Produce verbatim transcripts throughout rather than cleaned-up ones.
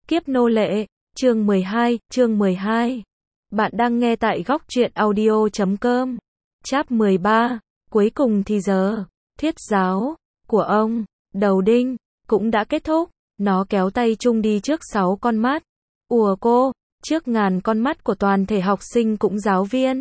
Kiếp nô lệ, chương mười hai, chương mười hai. Bạn đang nghe tại góc truyện audio chấm com. Chap mười ba, cuối cùng thì giờ, thuyết giáo, của ông, Đầu Đinh, cũng đã kết thúc. Nó kéo tay Trung đi trước sáu con mắt. Ùa cô, trước ngàn con mắt của toàn thể học sinh cũng giáo viên.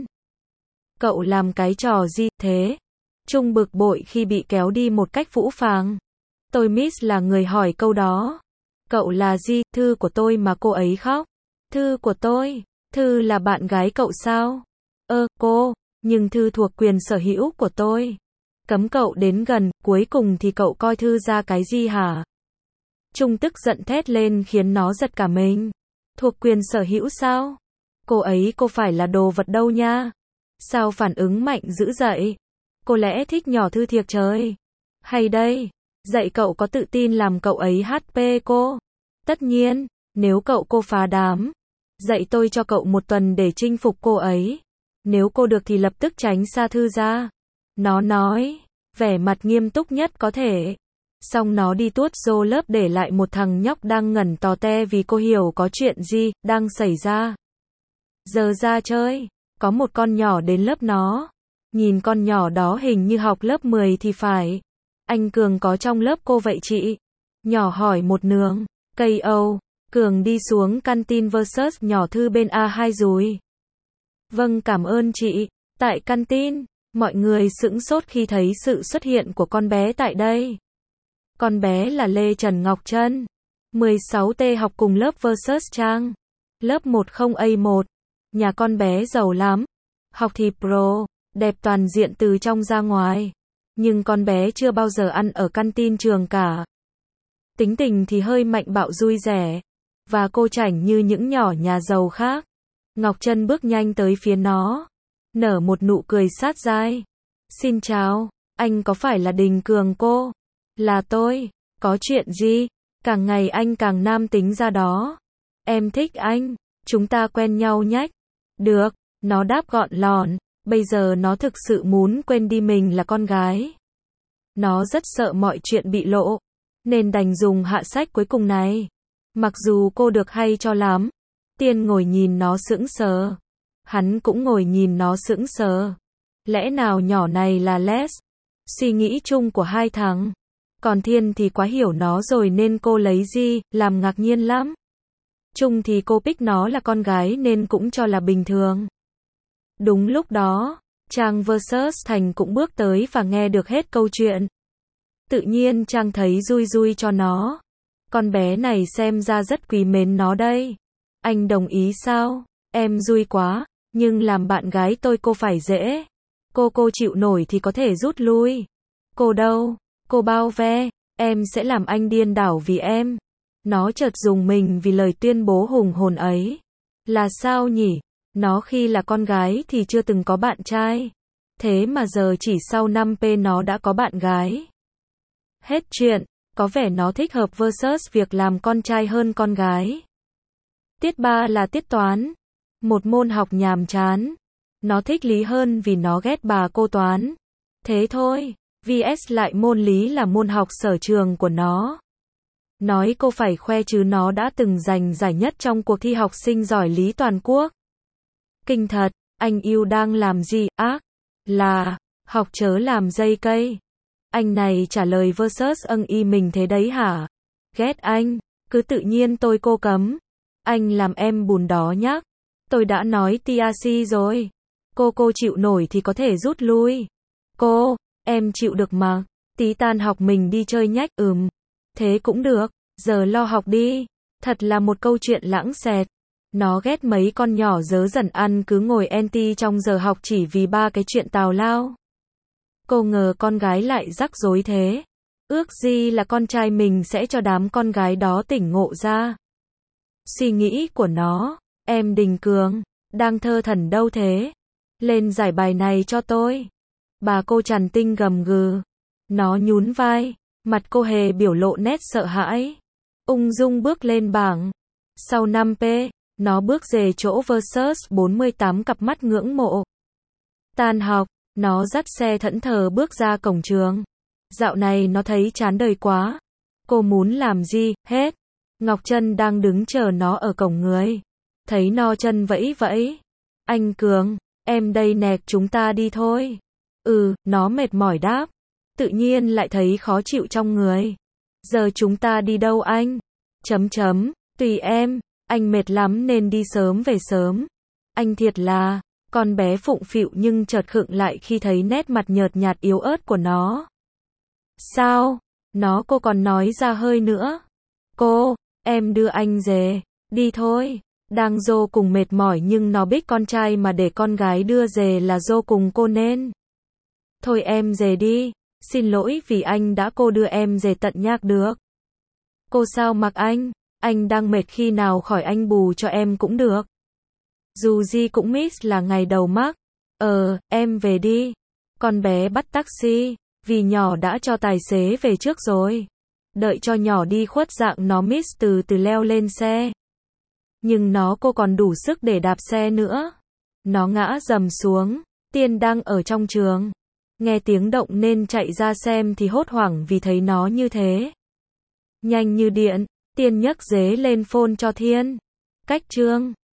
Cậu làm cái trò gì thế? Trung bực bội khi bị kéo đi một cách phũ phàng. Tôi miss là người hỏi câu đó. Cậu là gì? Thư của tôi mà cô ấy khóc. Thư của tôi? Thư là bạn gái cậu sao? Ơ, cô, nhưng Thư thuộc quyền sở hữu của tôi. Cấm cậu đến gần, cuối cùng thì cậu coi Thư ra cái gì hả? Trung tức giận thét lên khiến nó giật cả mình. Thuộc quyền sở hữu sao? Cô ấy cô phải là đồ vật đâu nha. Sao phản ứng mạnh dữ dậy? Cô lẽ thích nhỏ Thư thiệt trời. Hay đây, dạy cậu có tự tin làm cậu ấy hát pê cô. Tất nhiên, nếu cậu cô phá đám, dạy tôi cho cậu một tuần để chinh phục cô ấy. Nếu cô được thì lập tức tránh xa Thư ra. Nó nói, vẻ mặt nghiêm túc nhất có thể. Xong nó đi tuốt rô lớp để lại một thằng nhóc đang ngẩn tò te vì cô hiểu có chuyện gì đang xảy ra. Giờ ra chơi, có một con nhỏ đến lớp nó. Nhìn con nhỏ đó hình như học lớp mười thì phải. Anh Cường có trong lớp cô vậy chị? Nhỏ hỏi một nường. Cây Âu, Cường đi xuống canteen versus nhỏ Thư bên a hai rồi. Vâng cảm ơn chị. Tại canteen, mọi người sững sốt khi thấy sự xuất hiện của con bé tại đây. Con bé là Lê Trần Ngọc Trân. mười sáu T học cùng lớp versus Trang. Lớp một không A một. Nhà con bé giàu lắm. Học thì pro, đẹp toàn diện từ trong ra ngoài. Nhưng con bé chưa bao giờ ăn ở canteen trường cả. Tính tình thì hơi mạnh bạo vui rẻ. Và cô chảnh như những nhỏ nhà giàu khác. Ngọc Trân bước nhanh tới phía nó. Nở một nụ cười sát dai. Xin chào, anh có phải là Đình Cường cô? Là tôi. Có chuyện gì? Càng ngày anh càng nam tính ra đó. Em thích anh. Chúng ta quen nhau nhách. Được, nó đáp gọn lọn. Bây giờ nó thực sự muốn quên đi mình là con gái. Nó rất sợ mọi chuyện bị lộ. Nên đành dùng hạ sách cuối cùng này. Mặc dù cô được hay cho lắm. Tiên ngồi nhìn nó sững sờ. Hắn cũng ngồi nhìn nó sững sờ. Lẽ nào nhỏ này là les? Suy nghĩ chung của hai thằng. Còn Thiên thì quá hiểu nó rồi nên cô lấy gì, làm ngạc nhiên lắm. Trung thì cô pick nó là con gái nên cũng cho là bình thường. Đúng lúc đó, Trang versus Thành cũng bước tới và nghe được hết câu chuyện. Tự nhiên Trang thấy vui vui cho nó. Con bé này xem ra rất quý mến nó đây. Anh đồng ý sao? Em vui quá, nhưng làm bạn gái tôi cô phải dễ. Cô cô chịu nổi thì có thể rút lui. Cô đâu? Cô bao ve, em sẽ làm anh điên đảo vì em. Nó chợt dùng mình vì lời tuyên bố hùng hồn ấy. Là sao nhỉ? Nó khi là con gái thì chưa từng có bạn trai. Thế mà giờ chỉ sau năm P nó đã có bạn gái. Hết chuyện, có vẻ nó thích hợp versus việc làm con trai hơn con gái. Tiết ba là tiết toán. Một môn học nhàm chán. Nó thích lý hơn vì nó ghét bà cô toán. Thế thôi, vs lại môn lý là môn học sở trường của nó. Nói cô phải khoe chứ nó đã từng giành giải nhất trong cuộc thi học sinh giỏi lý toàn quốc. Kinh thật, anh yêu đang làm gì, ác? Là, học chớ làm dây cây. Anh này trả lời versus âng y mình thế đấy hả? Ghét anh, cứ tự nhiên tôi cô cấm. Anh làm em bùn đó nhắc. Tôi đã nói tê a xê rồi. Cô cô chịu nổi thì có thể rút lui. Cô, em chịu được mà. Tí tan học mình đi chơi nhách, ừm. Thế cũng được, giờ lo học đi. Thật là một câu chuyện lãng xẹt. Nó ghét mấy con nhỏ dớ dẩn ăn cứ ngồi anti trong giờ học chỉ vì ba cái chuyện tào lao. Cô ngờ con gái lại rắc rối thế. Ước gì là con trai mình sẽ cho đám con gái đó tỉnh ngộ ra. Suy nghĩ của nó, em Đình Cường, đang thơ thẩn đâu thế? Lên giải bài này cho tôi. Bà cô Trần Tinh gầm gừ. Nó nhún vai, mặt cô hề biểu lộ nét sợ hãi. Ung dung bước lên bảng. Sau năm P, nó bước về chỗ versus bốn mươi tám cặp mắt ngưỡng mộ. Tan học, nó dắt xe thẫn thờ bước ra cổng trường. Dạo này nó thấy chán đời quá. Cô muốn làm gì, hết. Ngọc Trân đang đứng chờ nó ở cổng người. Thấy nó chân vẫy vẫy. Anh Cường, em đây nè, chúng ta đi thôi. Ừ, nó mệt mỏi đáp. Tự nhiên lại thấy khó chịu trong người. Giờ chúng ta đi đâu anh? Chấm chấm, tùy em, anh mệt lắm nên đi sớm về sớm. Anh thiệt là, con bé phụng phịu nhưng chợt khựng lại khi thấy nét mặt nhợt nhạt yếu ớt của nó. Sao? Nó cô còn nói ra hơi nữa. Cô, em đưa anh về, đi thôi. Đang vô cùng mệt mỏi nhưng nó biết con trai mà để con gái đưa về là vô cùng cô nên. Thôi em về đi, xin lỗi vì anh đã cô đưa em về tận nhạc được. Cô sao mặc anh, anh đang mệt khi nào khỏi anh bù cho em cũng được. Dù gì cũng miss là ngày đầu mắc. Ờ, em về đi. Con bé bắt taxi, vì nhỏ đã cho tài xế về trước rồi. Đợi cho nhỏ đi khuất dạng nó miss từ từ leo lên xe. Nhưng nó cô còn đủ sức để đạp xe nữa. Nó ngã dầm xuống, Tiên đang ở trong trường. Nghe tiếng động nên chạy ra xem thì hốt hoảng vì thấy nó như thế. Nhanh như điện, Tiên nhấc dế lên phone cho Thiên. Cách Trương.